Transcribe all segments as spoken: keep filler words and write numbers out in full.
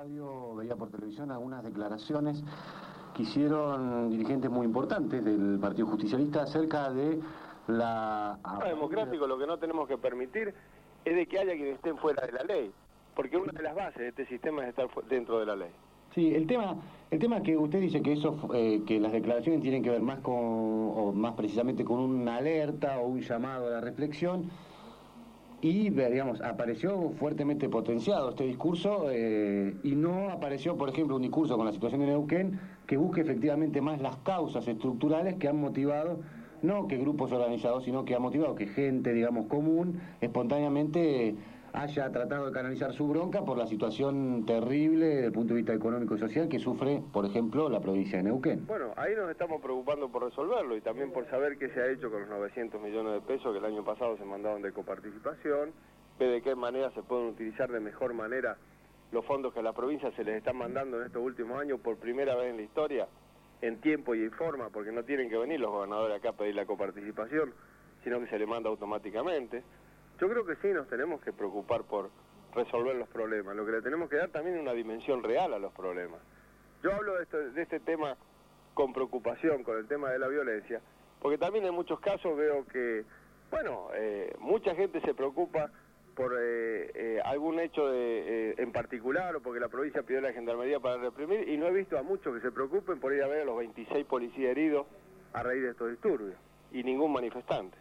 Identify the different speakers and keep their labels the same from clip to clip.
Speaker 1: radio, veía por televisión algunas declaraciones que hicieron dirigentes muy importantes del Partido Justicialista acerca de la...
Speaker 2: No, democrático, lo que no tenemos que permitir es de que haya quienes estén fuera de la ley, porque una de las bases de este sistema es estar dentro de la ley.
Speaker 1: Sí, el tema, el tema es que usted dice que eso, eh, que las declaraciones tienen que ver más con, o más precisamente con una alerta o un llamado a la reflexión, y, digamos, apareció fuertemente potenciado este discurso eh, y no apareció, por ejemplo, un discurso con la situación de Neuquén que busque efectivamente más las causas estructurales que han motivado, no que grupos organizados, sino que ha motivado que gente, digamos, común, espontáneamente haya tratado de canalizar su bronca por la situación terrible desde el punto de vista económico y social que sufre, por ejemplo, la provincia de Neuquén.
Speaker 2: Bueno, ahí nos estamos preocupando por resolverlo y también por saber qué se ha hecho con los novecientos millones de pesos que el año pasado se mandaron de coparticipación, ver de qué manera se pueden utilizar de mejor manera los fondos que a la provincia se les están mandando en estos últimos años por primera vez en la historia, en tiempo y en forma, porque no tienen que venir los gobernadores acá a pedir la coparticipación, sino que se les manda automáticamente. Yo creo que sí nos tenemos que preocupar por resolver los problemas, lo que le tenemos que dar también es una dimensión real a los problemas. Yo hablo de este, de este tema con preocupación, con el tema de la violencia, porque también en muchos casos veo que, bueno, eh, mucha gente se preocupa por eh, eh, algún hecho de, eh, en particular, o porque la provincia pidió a la gendarmería para reprimir, y no he visto a muchos que se preocupen por ir a ver a los veintiséis policías heridos a raíz de estos disturbios, y ningún manifestante.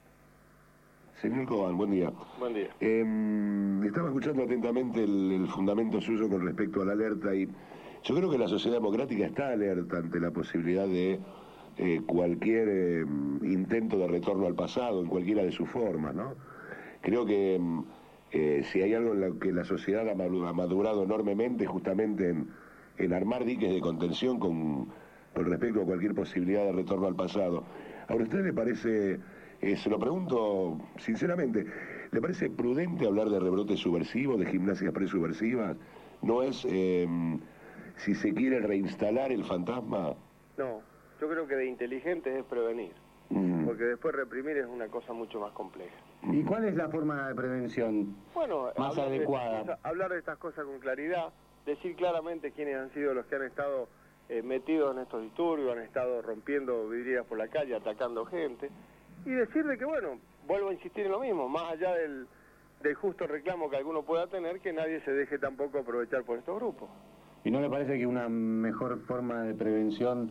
Speaker 3: Señor Cobán, buen día.
Speaker 2: Buen día.
Speaker 3: Eh, estaba escuchando atentamente el, el fundamento suyo con respecto a la alerta y yo creo que la sociedad democrática está alerta ante la posibilidad de eh, cualquier eh, intento de retorno al pasado, en cualquiera de sus formas, ¿no? Creo que eh, si hay algo en lo que la sociedad ha madurado enormemente, justamente en, en armar diques de contención con, con respecto a cualquier posibilidad de retorno al pasado. Ahora, ¿a usted le parece... Eh, se lo pregunto sinceramente, ¿le parece prudente hablar de rebrotes subversivos, de gimnasias presubversivas? ¿No es, eh, si se quiere reinstalar el fantasma?
Speaker 2: No, yo creo que de inteligentes es prevenir, mm. porque después reprimir es una cosa mucho más compleja.
Speaker 1: ¿Y cuál es la forma de prevención
Speaker 2: bueno,
Speaker 1: más
Speaker 2: hablar
Speaker 1: adecuada?
Speaker 2: De, hablar de estas cosas con claridad, decir claramente quiénes han sido los que han estado eh, metidos en estos disturbios, han estado rompiendo vidrieras por la calle, atacando gente. Y decirle que, bueno, vuelvo a insistir en lo mismo, más allá del, del justo reclamo que alguno pueda tener, que nadie se deje tampoco aprovechar por estos grupos.
Speaker 1: ¿Y no le parece que una mejor forma de prevención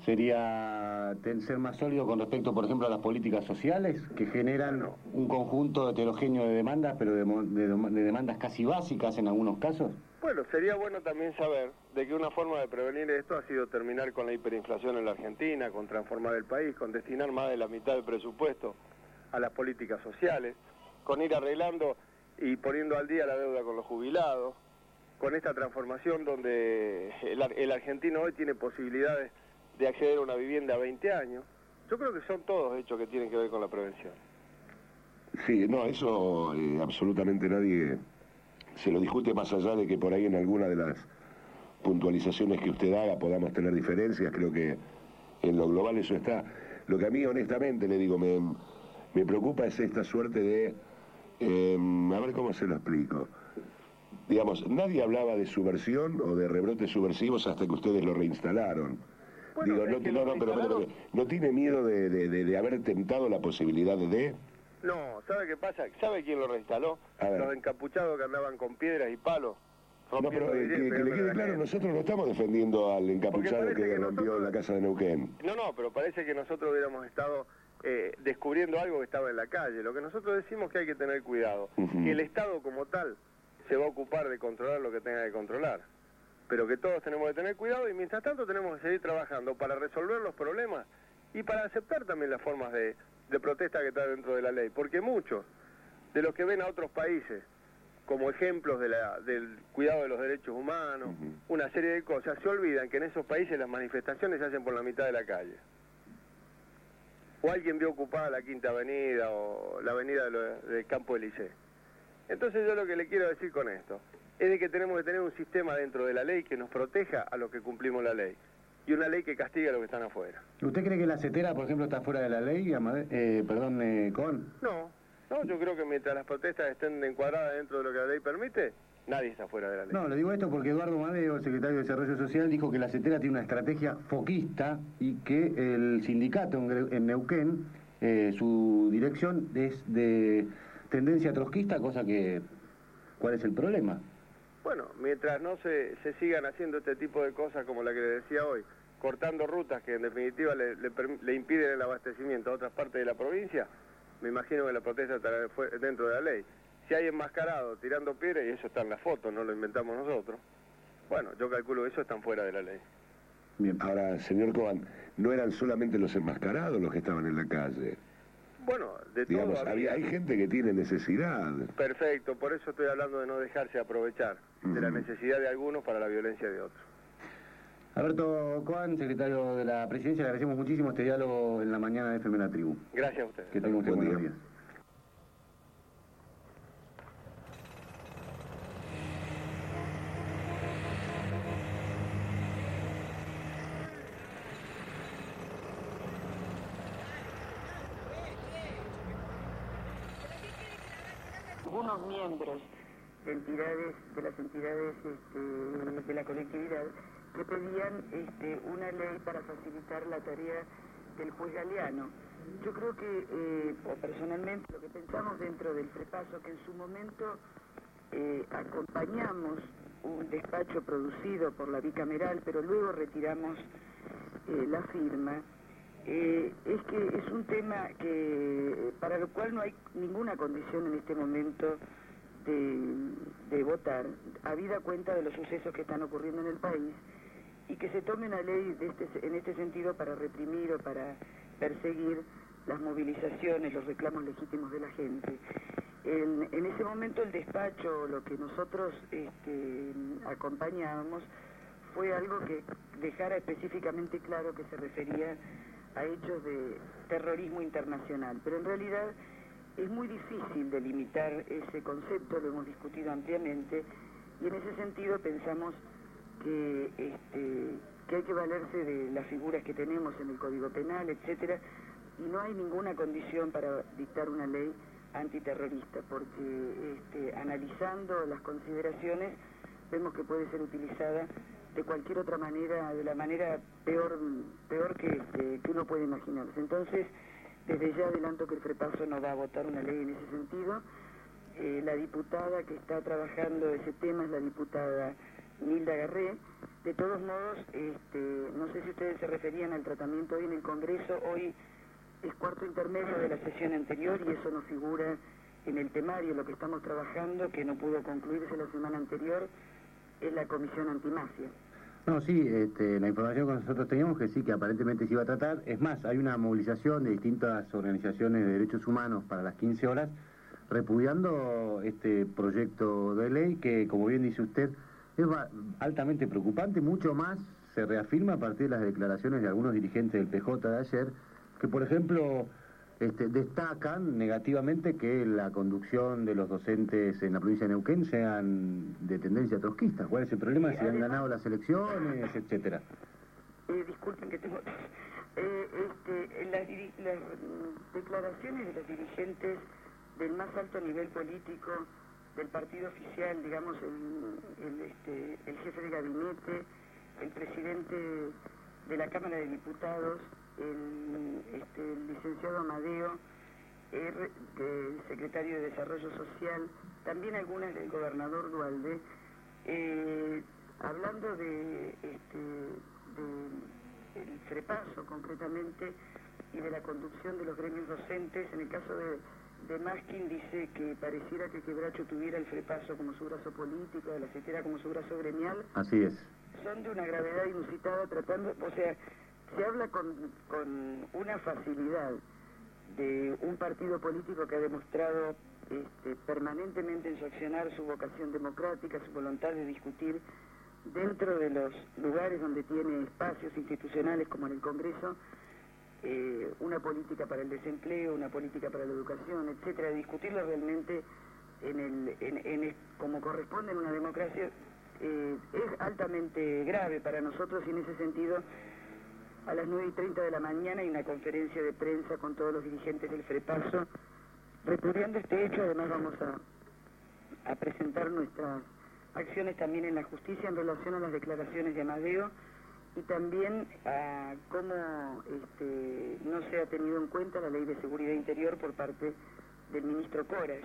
Speaker 1: sería ser más sólido con respecto, por ejemplo, a las políticas sociales, que generan bueno, un conjunto heterogéneo de demandas, pero de, de, de demandas casi básicas en algunos casos?
Speaker 2: Bueno, sería bueno también saber de que una forma de prevenir esto ha sido terminar con la hiperinflación en la Argentina, con transformar el país, con destinar más de la mitad del presupuesto a las políticas sociales, con ir arreglando y poniendo al día la deuda con los jubilados, con esta transformación donde el, el argentino hoy tiene posibilidades de acceder a una vivienda a veinte años. Yo creo que son todos hechos que tienen que ver con la prevención.
Speaker 3: Sí, no, eso eh, absolutamente nadie se lo discute, más allá de que por ahí en alguna de las puntualizaciones que usted haga podamos tener diferencias. Creo que en lo global eso está. Lo que a mí honestamente le digo me, me preocupa es esta suerte de eh, a ver cómo se lo explico. Digamos, nadie hablaba de subversión o de rebrotes subversivos hasta que ustedes lo reinstalaron. Bueno, digo, no, no, no, pero, pero, pero ¿no tiene miedo de, de, de, de haber tentado la posibilidad de...?
Speaker 2: No, ¿sabe qué pasa? ¿Sabe quién lo reinstaló? Los encapuchados que andaban con piedras y palos.
Speaker 3: No, pero eh, que, que le quede claro, nosotros no estamos defendiendo al encapuchado que, que rompió nosotros... la casa de Neuquén.
Speaker 2: No, no, pero parece que nosotros hubiéramos estado eh, descubriendo algo que estaba en la calle. Lo que nosotros decimos es que hay que tener cuidado. Uh-huh. Que el Estado como tal se va a ocupar de controlar lo que tenga que controlar. Pero que todos tenemos que tener cuidado y mientras tanto tenemos que seguir trabajando para resolver los problemas y para aceptar también las formas de, de protesta que está dentro de la ley. Porque muchos de los que ven a otros países como ejemplos de la, del cuidado de los derechos humanos, uh-huh. una serie de cosas, se olvidan que en esos países las manifestaciones se hacen por la mitad de la calle. O alguien vio ocupada la Quinta Avenida o la avenida de lo, del Campo Elysée. Entonces yo lo que le quiero decir con esto es de que tenemos que tener un sistema dentro de la ley que nos proteja a los que cumplimos la ley y una ley que castigue a los que están afuera.
Speaker 1: ¿Usted cree que la CETERA, por ejemplo, está fuera de la ley? Eh, perdón, eh, con...
Speaker 2: No, no, yo creo que mientras las protestas estén encuadradas dentro de lo que la ley permite, Nadie está fuera de la ley.
Speaker 1: No, le digo esto porque Eduardo Madeo, el secretario de Desarrollo Social, dijo que la CETERA tiene una estrategia foquista y que el sindicato en, en Neuquén, eh, su dirección es de tendencia trotskista, cosa que... ¿Cuál es el problema?
Speaker 2: Bueno, mientras no se, se sigan haciendo este tipo de cosas como la que le decía hoy, cortando rutas que en definitiva le, le, le impiden el abastecimiento a otras partes de la provincia, me imagino que la protesta estará dentro de la ley. Si hay enmascarado tirando piedras, y eso está en la foto, no lo inventamos nosotros, bueno, yo calculo que eso están fuera de la ley.
Speaker 3: Bien, ahora, señor Cobán, no eran solamente los enmascarados los que estaban en la calle.
Speaker 2: Bueno, de
Speaker 3: Digamos,
Speaker 2: todo
Speaker 3: había, hay gente que tiene necesidad.
Speaker 2: Perfecto, por eso estoy hablando de no dejarse aprovechar uh-huh. de la necesidad de algunos para la violencia de otros.
Speaker 1: Alberto Cobán, secretario de la Presidencia, le agradecemos muchísimo este diálogo en la mañana de F M La Tribu.
Speaker 2: Gracias a ustedes.
Speaker 1: Que tenga usted
Speaker 3: Buen
Speaker 1: buenos
Speaker 3: día.
Speaker 1: días.
Speaker 4: Algunos miembros de entidades, de las entidades este, de la colectividad, que pedían este, una ley para facilitar la tarea del juez Galeano. Yo creo que, eh, o personalmente, lo que pensamos dentro del FREPASO, que en su momento eh, acompañamos un despacho producido por la bicameral, pero luego retiramos eh, la firma, Eh, es que es un tema que para lo cual no hay ninguna condición en este momento de, de votar, habida cuenta de los sucesos que están ocurriendo en el país, y que se tome una ley de este, en este sentido para reprimir o para perseguir las movilizaciones, los reclamos legítimos de la gente. En, en ese momento el despacho, lo que nosotros este, acompañábamos, fue algo que dejara específicamente claro que se refería a hechos de terrorismo internacional, pero en realidad es muy difícil delimitar ese concepto, lo hemos discutido ampliamente, y en ese sentido pensamos que, este, que hay que valerse de las figuras que tenemos en el Código Penal, etcétera, y no hay ninguna condición para dictar una ley antiterrorista, porque este, analizando las consideraciones vemos que puede ser utilizada de cualquier otra manera, de la manera peor peor que, que, que uno puede imaginarse. Entonces, desde ya adelanto que el FREPASO no va a votar una ley en ese sentido. Eh, la diputada que está trabajando ese tema es la diputada Nilda Garré. De todos modos, este, no sé si ustedes se referían al tratamiento hoy en el Congreso, hoy es cuarto intermedio de la sesión anterior y eso no figura en el temario. Lo que estamos trabajando, que no pudo concluirse la semana anterior, es la Comisión Antimafia.
Speaker 1: No, sí, este, la información que nosotros teníamos que sí, que aparentemente se iba a tratar. Es más, hay una movilización de distintas organizaciones de derechos humanos para las quince horas, repudiando este proyecto de ley que, como bien dice usted, es altamente preocupante. Mucho más se reafirma a partir de las declaraciones de algunos dirigentes del P J de ayer, que por ejemplo este, destacan negativamente que la conducción de los docentes en la provincia de Neuquén sean de tendencia trotskista. ¿Cuál es el problema? Si han ganado las elecciones, etcétera.
Speaker 4: Eh, disculpen que tengo... Eh, este, las, las declaraciones de los dirigentes del más alto nivel político del partido oficial, digamos, el, el, este, el jefe de gabinete, el presidente de la Cámara de Diputados, el, este, el licenciado Amadeo, R, el secretario de Desarrollo Social, también algunas del gobernador Dualde, eh, hablando de, este, de el FREPASO concretamente y de la conducción de los gremios docentes. En el caso de, de Maskin dice que pareciera que Quebracho tuviera el FREPASO como su brazo político, de la CETERA como su brazo gremial.
Speaker 1: Así es.
Speaker 4: Son de una gravedad inusitada, tratando, o sea, se habla con, con una facilidad de un partido político que ha demostrado este, permanentemente en su accionar su vocación democrática, su voluntad de discutir dentro de los lugares donde tiene espacios institucionales como en el Congreso, eh, una política para el desempleo, una política para la educación, etcétera, discutirlo realmente en el, en, en, como corresponde en una democracia, eh, es altamente grave para nosotros, y en ese sentido a las nueve y treinta de la mañana hay una conferencia de prensa con todos los dirigentes del FREPASO repudiando este hecho. Además vamos a, a presentar nuestras acciones también en la justicia en relación a las declaraciones de Amadeo y también a cómo este, no se ha tenido en cuenta la Ley de Seguridad Interior por parte del ministro Coras.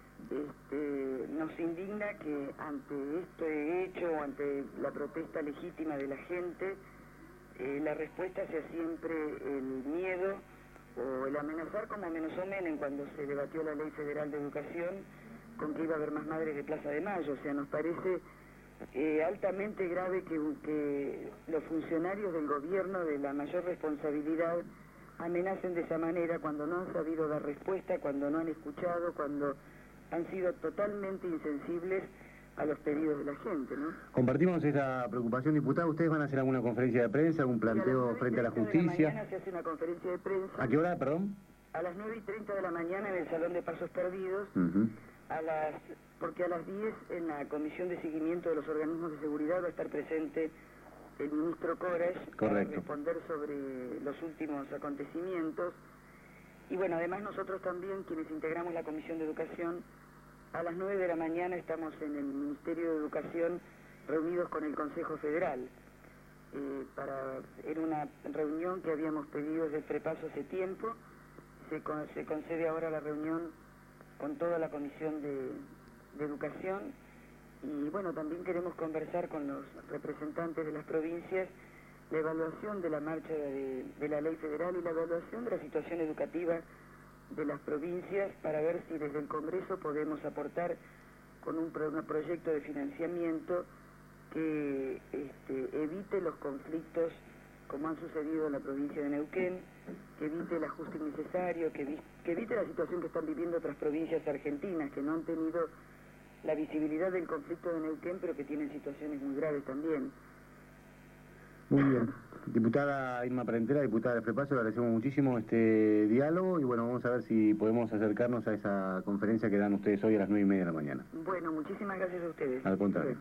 Speaker 4: Este, nos indigna que ante este hecho o ante la protesta legítima de la gente, eh, la respuesta sea siempre el miedo o el amenazar, como amenazó Menem cuando se debatió la Ley Federal de Educación, con que iba a haber más madres de Plaza de Mayo. O sea, nos parece eh, altamente grave que, que los funcionarios del gobierno de la mayor responsabilidad amenacen de esa manera cuando no han sabido dar respuesta, cuando no han escuchado, cuando han sido totalmente insensibles a los pedidos de la gente, ¿no?
Speaker 1: Compartimos esta preocupación, diputada. ¿Ustedes van a hacer alguna conferencia de prensa, algún planteo frente a la justicia?
Speaker 4: Mañana se hace una conferencia de prensa.
Speaker 1: ¿A qué hora, perdón?
Speaker 4: A las nueve y treinta de la mañana en el Salón de Pasos Perdidos,
Speaker 1: Uh-huh.
Speaker 4: a las, porque a las diez en la Comisión de Seguimiento de los Organismos de Seguridad va a estar presente el ministro Coras para responder sobre los últimos acontecimientos. Y bueno, además nosotros también, quienes integramos la Comisión de Educación, a las nueve de la mañana estamos en el Ministerio de Educación reunidos con el Consejo Federal. Eh, para, era una reunión que habíamos pedido desde el prepaso hace tiempo, se, con, se concede ahora la reunión con toda la Comisión de, de Educación y bueno, también queremos conversar con los representantes de las provincias la evaluación de la marcha de, de la ley federal y la evaluación de la situación educativa de las provincias para ver si desde el Congreso podemos aportar con un, pro, un proyecto de financiamiento que este, evite los conflictos como han sucedido en la provincia de Neuquén, que evite el ajuste innecesario, que, vi, que evite la situación que están viviendo otras provincias argentinas que no han tenido la visibilidad del conflicto de Neuquén, pero que tienen situaciones muy graves también.
Speaker 1: Muy bien. Diputada Irma Parentela, diputada de Prepaso, le agradecemos muchísimo este diálogo y bueno, vamos a ver si podemos acercarnos a esa conferencia que dan ustedes hoy a las nueve y media de la mañana.
Speaker 4: Bueno, muchísimas gracias a ustedes.
Speaker 1: Al contrario.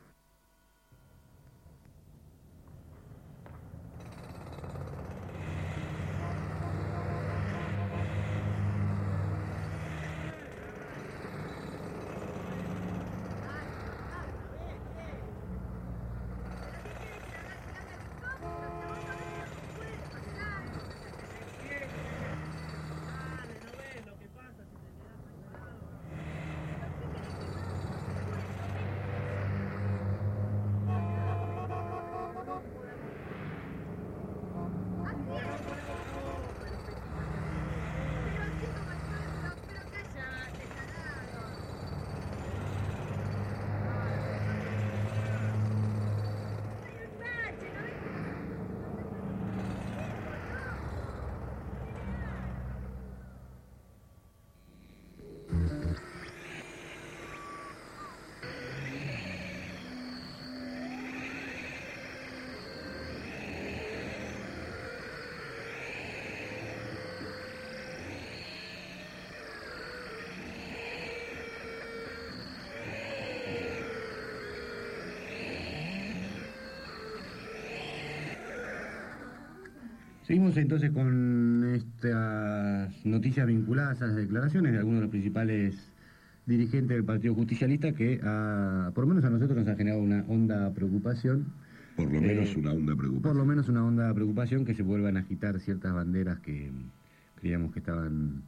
Speaker 1: Seguimos entonces con estas noticias vinculadas a las declaraciones de algunos de los principales dirigentes del Partido Justicialista que a, por lo menos a nosotros nos ha generado una honda preocupación.
Speaker 3: Por lo menos eh, una honda preocupación.
Speaker 1: Por lo menos una honda preocupación que se vuelvan a agitar ciertas banderas que creíamos que estaban,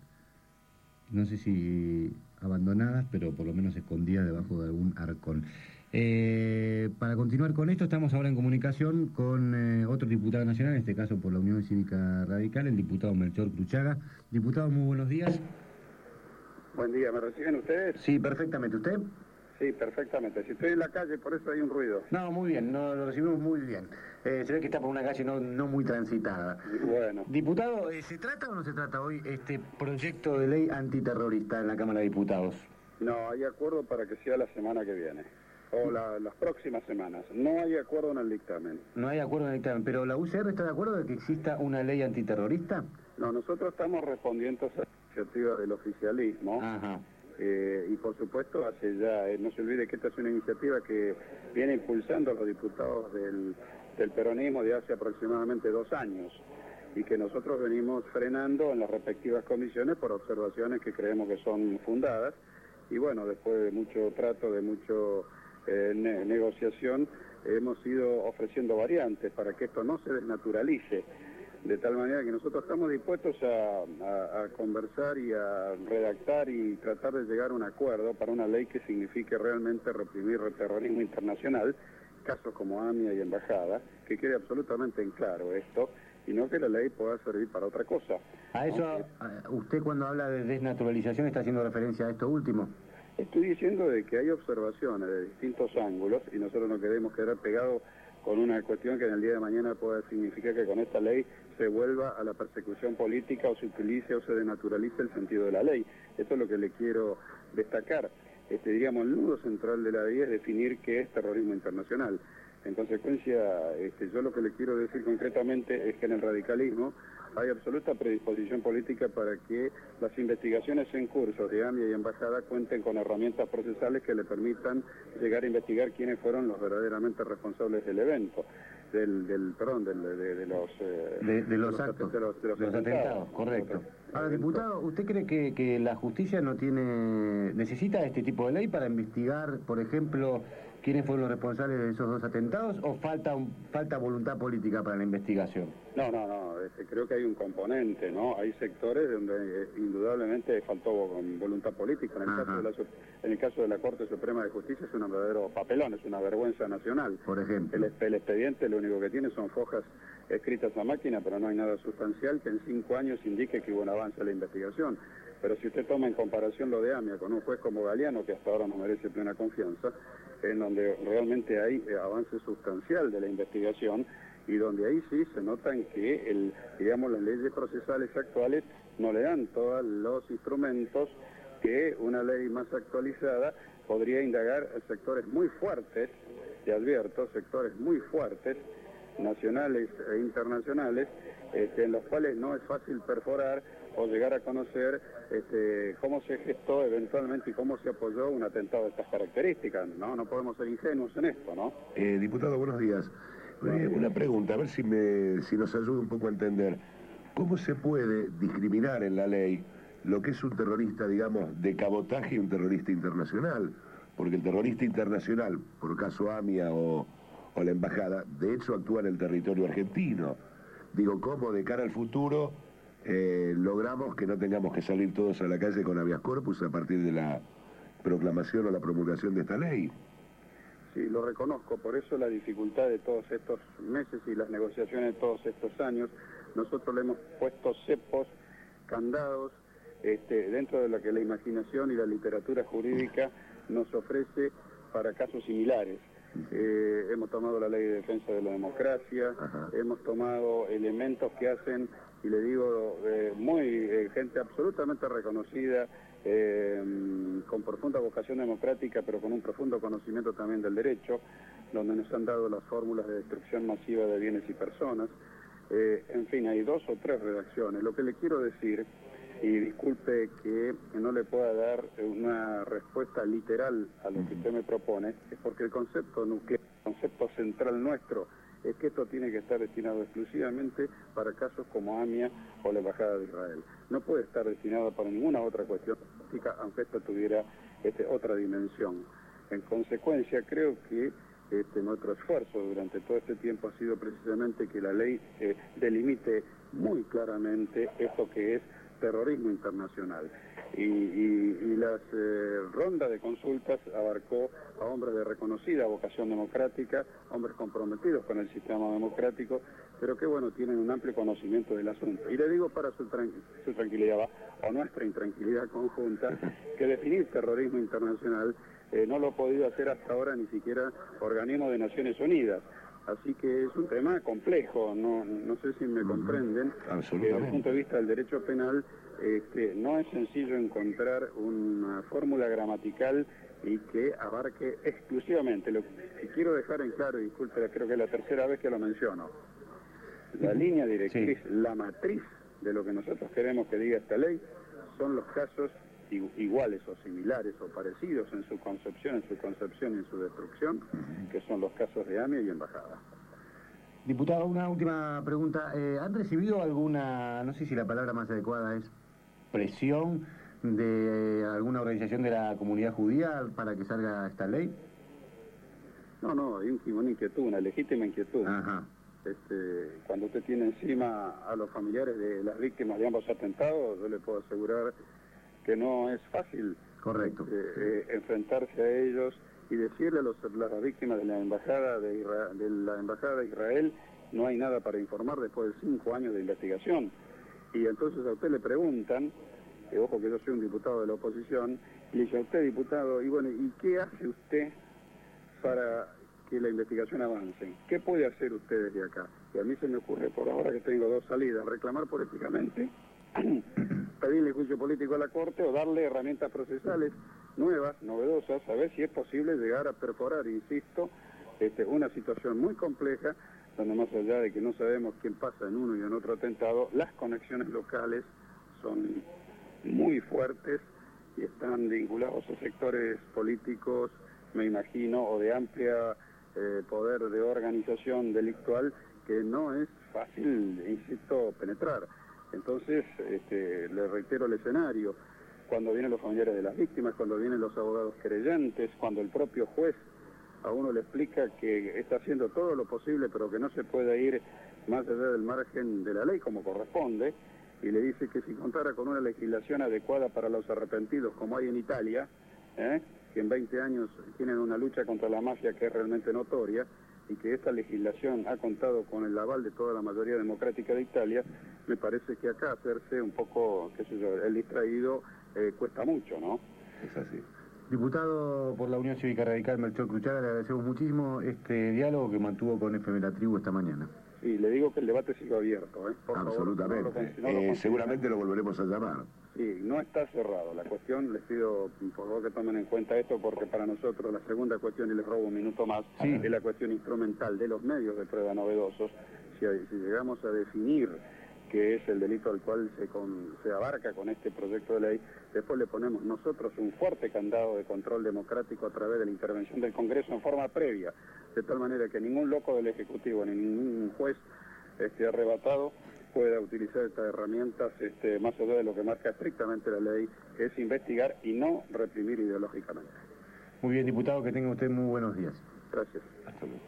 Speaker 1: no sé si abandonadas, pero por lo menos escondidas debajo de algún arcón. Eh, para continuar con esto, estamos ahora en comunicación con eh, otro diputado nacional, en este caso por la Unión Cívica Radical, el diputado Melchor Cruchaga. Diputado, muy buenos días.
Speaker 5: Buen día, ¿me reciben ustedes?
Speaker 1: Sí, perfectamente. ¿Usted?
Speaker 5: Sí, perfectamente. Si estoy en la calle, por eso hay un ruido.
Speaker 1: No, muy bien, no, lo recibimos muy bien. Eh, se ve que está por una calle no, no muy transitada.
Speaker 5: Bueno.
Speaker 1: Diputado, eh, ¿se trata o no se trata hoy este proyecto de ley antiterrorista en la Cámara de Diputados?
Speaker 5: No, hay acuerdo para que sea la semana que viene. O la, las próximas semanas. No hay acuerdo en el dictamen.
Speaker 1: No hay acuerdo en el dictamen, pero ¿la U C R está de acuerdo de que exista una ley antiterrorista?
Speaker 5: No, nosotros estamos respondiendo a la iniciativa del oficialismo.
Speaker 1: Ajá.
Speaker 5: Eh, y por supuesto, hace ya, eh, no se olvide que esta es una iniciativa que viene impulsando a los diputados del, del peronismo de hace aproximadamente dos años y que nosotros venimos frenando en las respectivas comisiones por observaciones que creemos que son fundadas. Y bueno, después de mucho trato, de mucho eh, ne negociación hemos ido ofreciendo variantes para que esto no se desnaturalice, de tal manera que nosotros estamos dispuestos a, a, a conversar y a redactar y tratar de llegar a un acuerdo para una ley que signifique realmente reprimir el terrorismo internacional, casos como AMIA y Embajada, que quede absolutamente en claro esto, y no que la ley pueda servir para otra cosa.
Speaker 1: A eso, a, usted cuando habla de desnaturalización está haciendo referencia a esto último.
Speaker 5: Estoy diciendo de que hay observaciones de distintos ángulos y nosotros no queremos quedar pegados con una cuestión que en el día de mañana pueda significar que con esta ley se vuelva a la persecución política o se utilice o se denaturalice el sentido de la ley. Esto es lo que le quiero destacar. Este, diríamos, el nudo central de la ley es definir qué es terrorismo internacional. En consecuencia, este, yo lo que le quiero decir concretamente es que en el radicalismo hay absoluta predisposición política para que las investigaciones en curso de AMIA y Embajada cuenten con herramientas procesales que le permitan llegar a investigar quiénes fueron los verdaderamente responsables del evento, del, del perdón, del, de, de los...
Speaker 1: Eh, de, de los actos, de los, de los, de los atentados, atentados, correcto. Ahora, diputado, ¿usted cree que, que la justicia no tiene necesita este tipo de ley para investigar, por ejemplo, quiénes fueron los responsables de esos dos atentados, o falta un, falta voluntad política para la investigación?
Speaker 5: No, no, no, este, creo que hay un componente, ¿no? Hay sectores donde eh, indudablemente faltó voluntad política. En el, caso de la, en el caso de la Corte Suprema de Justicia es un verdadero papelón, es una vergüenza nacional.
Speaker 1: Por ejemplo.
Speaker 5: El, el expediente lo único que tiene son fojas escritas a máquina, pero no hay nada sustancial que en cinco años indique que hubo un avance en la investigación. Pero si usted toma en comparación lo de AMIA con un juez como Galeano, que hasta ahora no merece plena confianza, en donde realmente hay eh, avance sustancial de la investigación y donde ahí sí se notan que el, digamos, las leyes procesales actuales no le dan todos los instrumentos que una ley más actualizada podría indagar a sectores muy fuertes, te advierto, sectores muy fuertes, nacionales e internacionales, este, en los cuales no es fácil perforar o llegar a conocer este, cómo se gestó eventualmente y cómo se apoyó un atentado de estas características, ¿no? No podemos ser ingenuos en esto, ¿no?
Speaker 3: Eh, diputado, buenos días. Eh, una pregunta, a ver si, me, si nos ayuda un poco a entender. ¿Cómo se puede discriminar en la ley lo que es un terrorista, digamos, de cabotaje y un terrorista internacional? Porque el terrorista internacional, por caso AMIA o, o la Embajada, de hecho actúa en el territorio argentino. Digo, ¿cómo de cara al futuro eh, logramos que no tengamos que salir todos a la calle con habeas corpus a partir de la proclamación o la promulgación de esta ley?
Speaker 5: Sí, lo reconozco, por eso la dificultad de todos estos meses y las negociaciones de todos estos años, nosotros le hemos puesto cepos, candados, este, dentro de lo que la imaginación y la literatura jurídica nos ofrece para casos similares. Eh, hemos tomado la ley de defensa de la democracia, Ajá. hemos tomado elementos que hacen, y le digo, eh, muy eh, gente absolutamente reconocida, eh, con profunda vocación democrática, pero con un profundo conocimiento también del derecho, donde nos han dado las fórmulas de destrucción masiva de bienes y personas. Eh, en fin, hay dos o tres redacciones. Lo que le quiero decir, y disculpe que no le pueda dar una respuesta literal a lo que usted me propone, es porque el concepto nuclear, el concepto central nuestro, es que esto tiene que estar destinado exclusivamente para casos como AMIA o la Embajada de Israel. No puede estar destinado para ninguna otra cuestión política, aunque esto tuviera este, otra dimensión. En consecuencia, creo que este, nuestro esfuerzo durante todo este tiempo ha sido precisamente que la ley eh, delimite muy claramente esto que es terrorismo internacional. Y, y, y las eh, rondas de consultas abarcó a hombres de reconocida vocación democrática, hombres comprometidos con el sistema democrático, pero que bueno, tienen un amplio conocimiento del asunto. Y le digo para su, tran su tranquilidad, ¿va? o nuestra intranquilidad conjunta, que definir terrorismo internacional eh, no lo ha podido hacer hasta ahora ni siquiera organismo de Naciones Unidas. Así que es un tema complejo, no, no sé si me comprenden, que desde el punto de vista del derecho penal este, no es sencillo encontrar una fórmula gramatical y que abarque exclusivamente. Lo que quiero dejar en claro, y disculpe, creo que es la tercera vez que lo menciono, la línea directriz, sí. la matriz de lo que nosotros queremos que diga esta ley son los casos iguales o similares o parecidos en su concepción, en su concepción y en su destrucción, que son los casos de AMIA y Embajada.
Speaker 1: Diputado, una última pregunta. Eh, ¿Han recibido alguna, no sé si la palabra más adecuada es presión de alguna organización de la comunidad judía para que salga esta ley?
Speaker 5: No, no, hay un, una inquietud, una legítima inquietud.
Speaker 1: Ajá.
Speaker 5: Este, cuando usted tiene encima a los familiares de las víctimas de ambos atentados, yo le puedo asegurar que no es fácil
Speaker 1: Correcto.
Speaker 5: eh, eh, enfrentarse a ellos y decirle a, los, a las víctimas de la embajada de, Isra de la embajada de Israel no hay nada para informar después de cinco años de investigación. Y entonces a usted le preguntan, eh, ojo que yo soy un diputado de la oposición, y le dice a usted, diputado, y bueno, ¿y qué hace usted para que la investigación avance? ¿Qué puede hacer usted desde acá? Y a mí se me ocurre, por ahora que tengo dos salidas, reclamar políticamente, pedirle juicio político a la Corte o darle herramientas procesales nuevas, novedosas, a ver si es posible llegar a perforar, insisto, este, una situación muy compleja, donde más allá de que no sabemos quién pasa en uno y en otro atentado, las conexiones locales son muy fuertes y están vinculados a sectores políticos, me imagino, o de amplia eh, poder de organización delictual que no es fácil, insisto, penetrar. Entonces, este, le reitero el escenario, cuando vienen los familiares de las víctimas, cuando vienen los abogados creyentes, cuando el propio juez a uno le explica que está haciendo todo lo posible, pero que no se puede ir más allá del margen de la ley como corresponde, y le dice que si contara con una legislación adecuada para los arrepentidos, como hay en Italia, ¿eh? que en veinte años tienen una lucha contra la mafia que es realmente notoria, y que esta legislación ha contado con el aval de toda la mayoría democrática de Italia, me parece que acá hacerse un poco, qué sé yo, el distraído eh, cuesta mucho, ¿no?
Speaker 3: Es así.
Speaker 1: Diputado por la Unión Cívica Radical, Melchor Cruchaga, le agradecemos muchísimo este diálogo que mantuvo con F M La Tribu esta mañana.
Speaker 5: Sí, le digo que el debate sigue abierto, ¿eh? Por
Speaker 3: Absolutamente.
Speaker 5: Favor, no lo, no lo
Speaker 3: eh, seguramente lo volveremos a llamar.
Speaker 5: Sí, no está cerrado. La cuestión, les pido por favor que tomen en cuenta esto, porque para nosotros la segunda cuestión, y les robo un minuto más,
Speaker 1: sí.
Speaker 5: es la cuestión instrumental de los medios de prueba novedosos. Si, si llegamos a definir que es el delito al cual se, con, se abarca con este proyecto de ley, después le ponemos nosotros un fuerte candado de control democrático a través de la intervención del Congreso en forma previa, de tal manera que ningún loco del Ejecutivo ni ningún juez este, arrebatado pueda utilizar estas herramientas este, más allá de lo que marca estrictamente la ley, que es investigar y no reprimir ideológicamente.
Speaker 1: Muy bien, diputado, que tenga usted muy buenos días.
Speaker 5: Gracias.
Speaker 1: Hasta luego.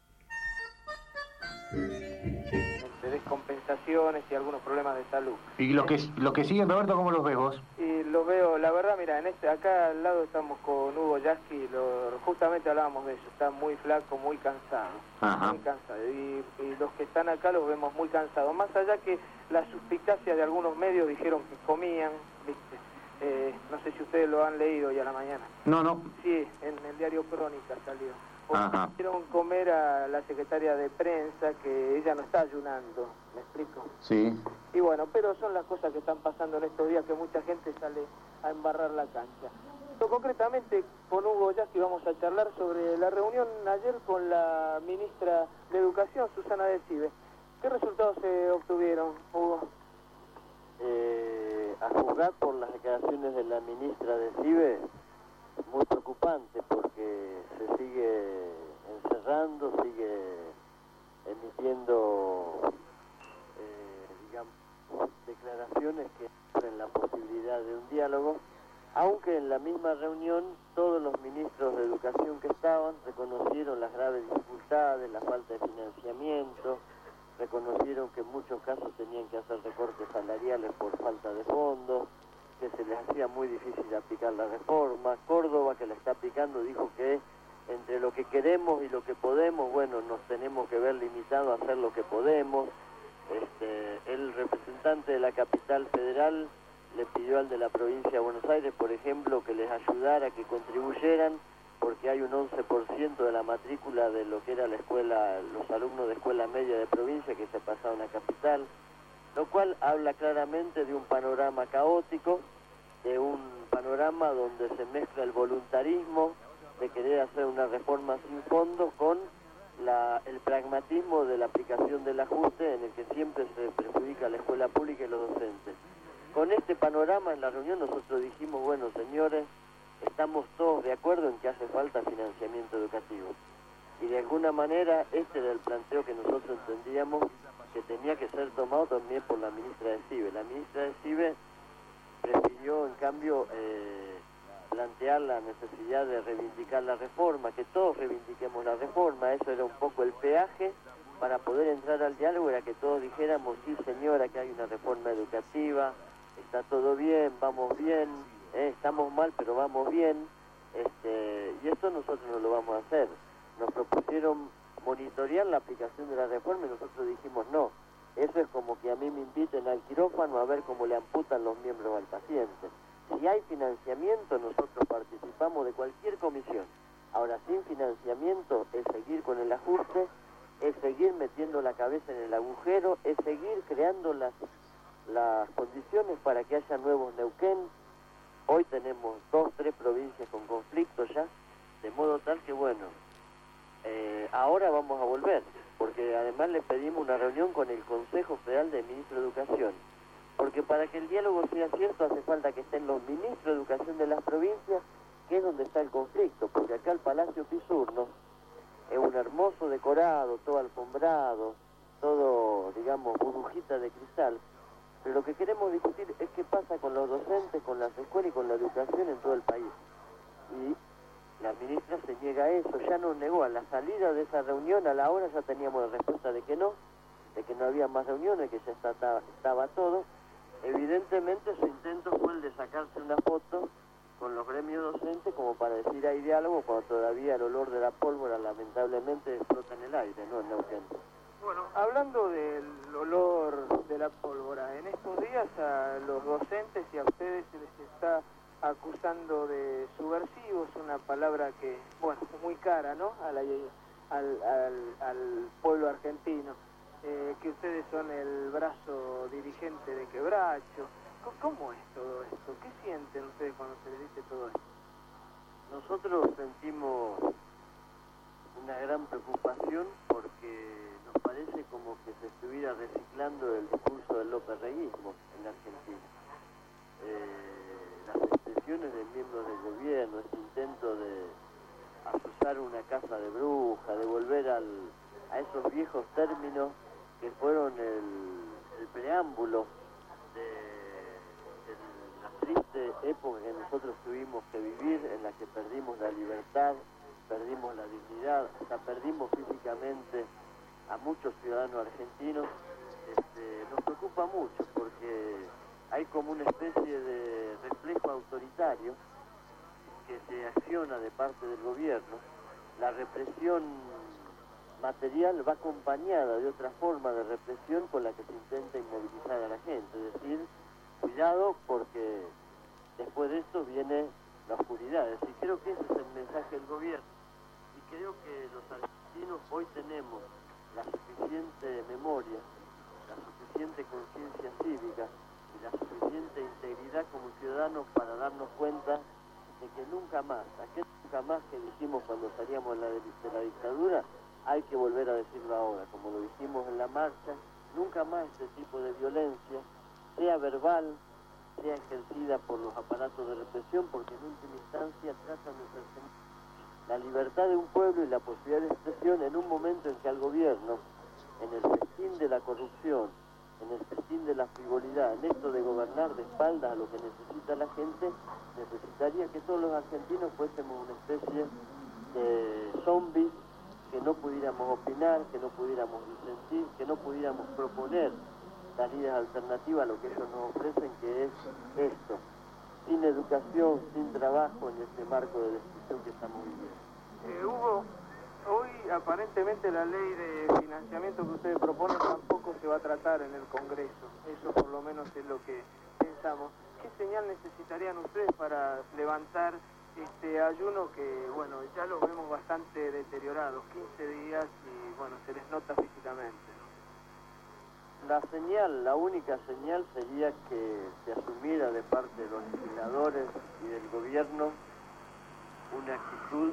Speaker 6: De descompensaciones y algunos problemas de salud.
Speaker 1: ¿Y los que, los que siguen, Roberto, cómo los ves vos?
Speaker 6: Y lo veo, la verdad, mira, en este, acá al lado estamos con Hugo Yasky, lo, justamente hablábamos de eso, está muy flaco, muy cansado,
Speaker 1: Ajá.
Speaker 6: muy cansado, y, y los que están acá los vemos muy cansados, más allá que la suspicacia de algunos medios dijeron que comían, ¿viste? Eh, no sé si ustedes lo han leído ya a la mañana.
Speaker 1: No, no.
Speaker 6: Sí, en el diario Crónica salió.
Speaker 1: Ajá.
Speaker 6: Hicieron comer a la secretaria de prensa, que ella no está ayunando, ¿me explico?
Speaker 1: Sí.
Speaker 6: Y bueno, pero son las cosas que están pasando en estos días, que mucha gente sale a embarrar la cancha. Pero concretamente con Hugo Yasky vamos a charlar sobre la reunión ayer con la ministra de Educación, Susana Decibe. ¿Qué resultados se obtuvieron, Hugo?
Speaker 7: Eh, a juzgar por las declaraciones de la ministra Decibe, muy preocupante, porque se sigue encerrando, sigue emitiendo eh, digamos, declaraciones que abren la posibilidad de un diálogo, aunque en la misma reunión todos los ministros de educación que estaban reconocieron las graves dificultades, la falta de financiamiento, reconocieron que en muchos casos tenían que hacer recortes salariales por falta de fondos, que se les hacía muy difícil aplicar la reforma. Córdoba, que la está aplicando, dijo que entre lo que queremos y lo que podemos, bueno, nos tenemos que ver limitados a hacer lo que podemos. Este, el representante de la capital federal le pidió al de la provincia de Buenos Aires, por ejemplo, que les ayudara, que contribuyeran, porque hay un once por ciento de la matrícula de lo que era la escuela, los alumnos de escuela media de provincia que se pasaron a capital, lo cual habla claramente de un panorama caótico, de un panorama donde se mezcla el voluntarismo de querer hacer una reforma sin fondo con la, el pragmatismo de la aplicación del ajuste, en el que siempre se perjudica a la escuela pública y los docentes. Con este panorama en la reunión nosotros dijimos, bueno señores, estamos todos de acuerdo en que hace falta financiamiento educativo. Y de alguna manera este era el planteo que nosotros entendíamos que tenía que ser tomado también por la ministra Decibe. La ministra Decibe prefirió, en cambio, eh, plantear la necesidad de reivindicar la reforma, que todos reivindiquemos la reforma. Eso era un poco el peaje para poder entrar al diálogo, era que todos dijéramos, sí señora, que hay una reforma educativa, está todo bien, vamos bien, eh, estamos mal, pero vamos bien, este, y esto nosotros no lo vamos a hacer. Nos propusieron monitorear la aplicación de la reforma y nosotros dijimos no. Eso es como que a mí me inviten al quirófano a ver cómo le amputan los miembros al paciente. Si hay financiamiento, nosotros participamos de cualquier comisión. Ahora, sin financiamiento es seguir con el ajuste, es seguir metiendo la cabeza en el agujero, es seguir creando las, las condiciones para que haya nuevos Neuquén. Hoy tenemos dos, tres provincias con conflicto ya, de modo tal que, bueno, eh, ahora vamos a volver, porque además le pedimos una reunión con el Consejo Federal de Ministros de Educación, porque para que el diálogo sea cierto hace falta que estén los ministros de Educación de las provincias, que es donde está el conflicto, porque acá el Palacio Pisurno es un hermoso decorado, todo alfombrado, todo, digamos, burbujita de cristal, pero lo que queremos discutir es qué pasa con los docentes, con las escuelas y con la educación en todo el país. Y la ministra se niega a eso, ya nos negó. A la salida de esa reunión, a la hora ya teníamos la respuesta de que no, de que no había más reuniones, que ya estaba, estaba todo. Evidentemente su intento fue el de sacarse una foto con los gremios docentes como para decir hay diálogo, cuando todavía el olor de la pólvora lamentablemente flota en el aire, ¿no? En Neuquén.
Speaker 6: Bueno, hablando del olor de la pólvora, en estos días a los docentes y a ustedes se les está acusando de subversivos, una palabra que, bueno, es muy cara, ¿no?, a la, al, al, al pueblo argentino, eh, que ustedes son el brazo dirigente de Quebracho. ¿Cómo es todo esto? ¿Qué sienten ustedes cuando se les dice todo esto?
Speaker 7: Nosotros sentimos una gran preocupación porque nos parece como que se estuviera reciclando el discurso del lópez-reyismo en la Argentina. Eh, las expresiones de miembros del gobierno, este intento de acusar una casa de bruja, de volver al, a esos viejos términos que fueron el, el preámbulo de la triste época que nosotros tuvimos que vivir, en la que perdimos la libertad, perdimos la dignidad, hasta perdimos físicamente a muchos ciudadanos argentinos. Este, nos preocupa mucho porque hay como una especie de reflejo autoritario que se acciona de parte del gobierno. La represión material va acompañada de otra forma de represión con la que se intenta inmovilizar a la gente, es decir, cuidado porque después de esto viene la oscuridad. Es decir, creo que ese es el mensaje del gobierno y creo que los argentinos hoy tenemos la suficiente memoria, la suficiente conciencia cívica y la suficiente integridad como ciudadanos para darnos cuenta de que nunca más, aquel nunca más que dijimos cuando salíamos de la, de la dictadura, hay que volver a decirlo ahora, como lo dijimos en la marcha, nunca más este tipo de violencia, sea verbal, sea ejercida por los aparatos de represión, porque en última instancia tratan de cercenar la libertad de un pueblo y la posibilidad de expresión en un momento en que al gobierno, en el festín de la corrupción, en el festín de la frivolidad, en esto de gobernar de espaldas a lo que necesita la gente, necesitaría que todos los argentinos fuésemos una especie de zombies, que no pudiéramos opinar, que no pudiéramos disentir, que no pudiéramos proponer salidas alternativas a lo que ellos nos ofrecen, que es esto, sin educación, sin trabajo en este marco de destrucción que estamos viviendo.
Speaker 6: Eh, Hugo, hoy aparentemente la ley de financiamiento que ustedes proponen tampoco se va a tratar en el Congreso, eso por lo menos es lo que pensamos. ¿Qué señal necesitarían ustedes para levantar este ayuno que, bueno, ya lo vemos bastante deteriorados, quince días y, bueno, se les nota físicamente?
Speaker 7: La señal, la única señal sería que se asumiera de parte de los legisladores y del gobierno una actitud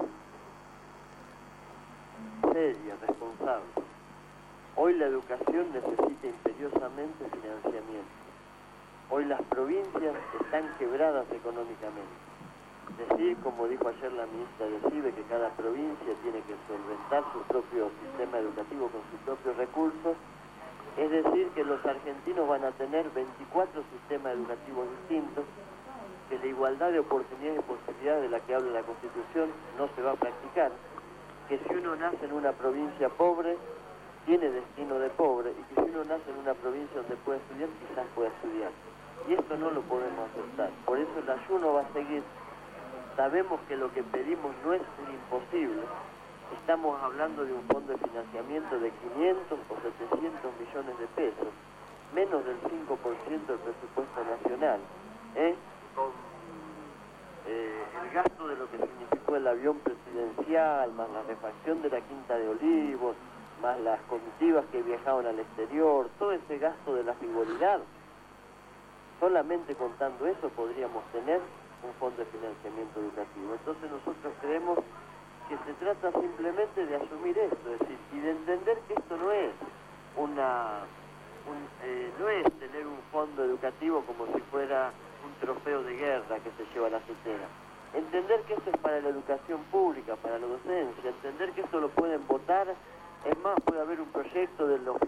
Speaker 7: seria, responsable. Hoy la educación necesita imperiosamente financiamiento. Hoy las provincias están quebradas económicamente. Decir, como dijo ayer la ministra de CIBE, que cada provincia tiene que solventar su propio sistema educativo con sus propios recursos, es decir, que los argentinos van a tener veinticuatro sistemas educativos distintos, que la igualdad de oportunidades y posibilidades de la que habla la Constitución no se va a practicar, que si uno nace en una provincia pobre, tiene destino de pobre, y que si uno nace en una provincia donde puede estudiar, quizás pueda estudiar. Y esto no lo podemos aceptar. Por eso el ayuno va a seguir. Sabemos que lo que pedimos no es imposible. Estamos hablando de un fondo de financiamiento de quinientos o setecientos millones de pesos, menos del cinco por ciento del presupuesto nacional, ¿eh? Con eh, el gasto de lo que significó el avión presidencial, más la refacción de la Quinta de Olivos, más las comitivas que viajaban al exterior, todo ese gasto de la frivolidad. Solamente contando eso podríamos tener un fondo de financiamiento educativo. Entonces nosotros creemos que se trata simplemente de asumir esto, es decir, y de entender que esto no es una un, eh, no es tener un fondo educativo como si fuera un trofeo de guerra que se lleva a la tetera. Entender que esto es para la educación pública, para la docencia, entender que esto lo pueden votar, es más, puede haber un proyecto de los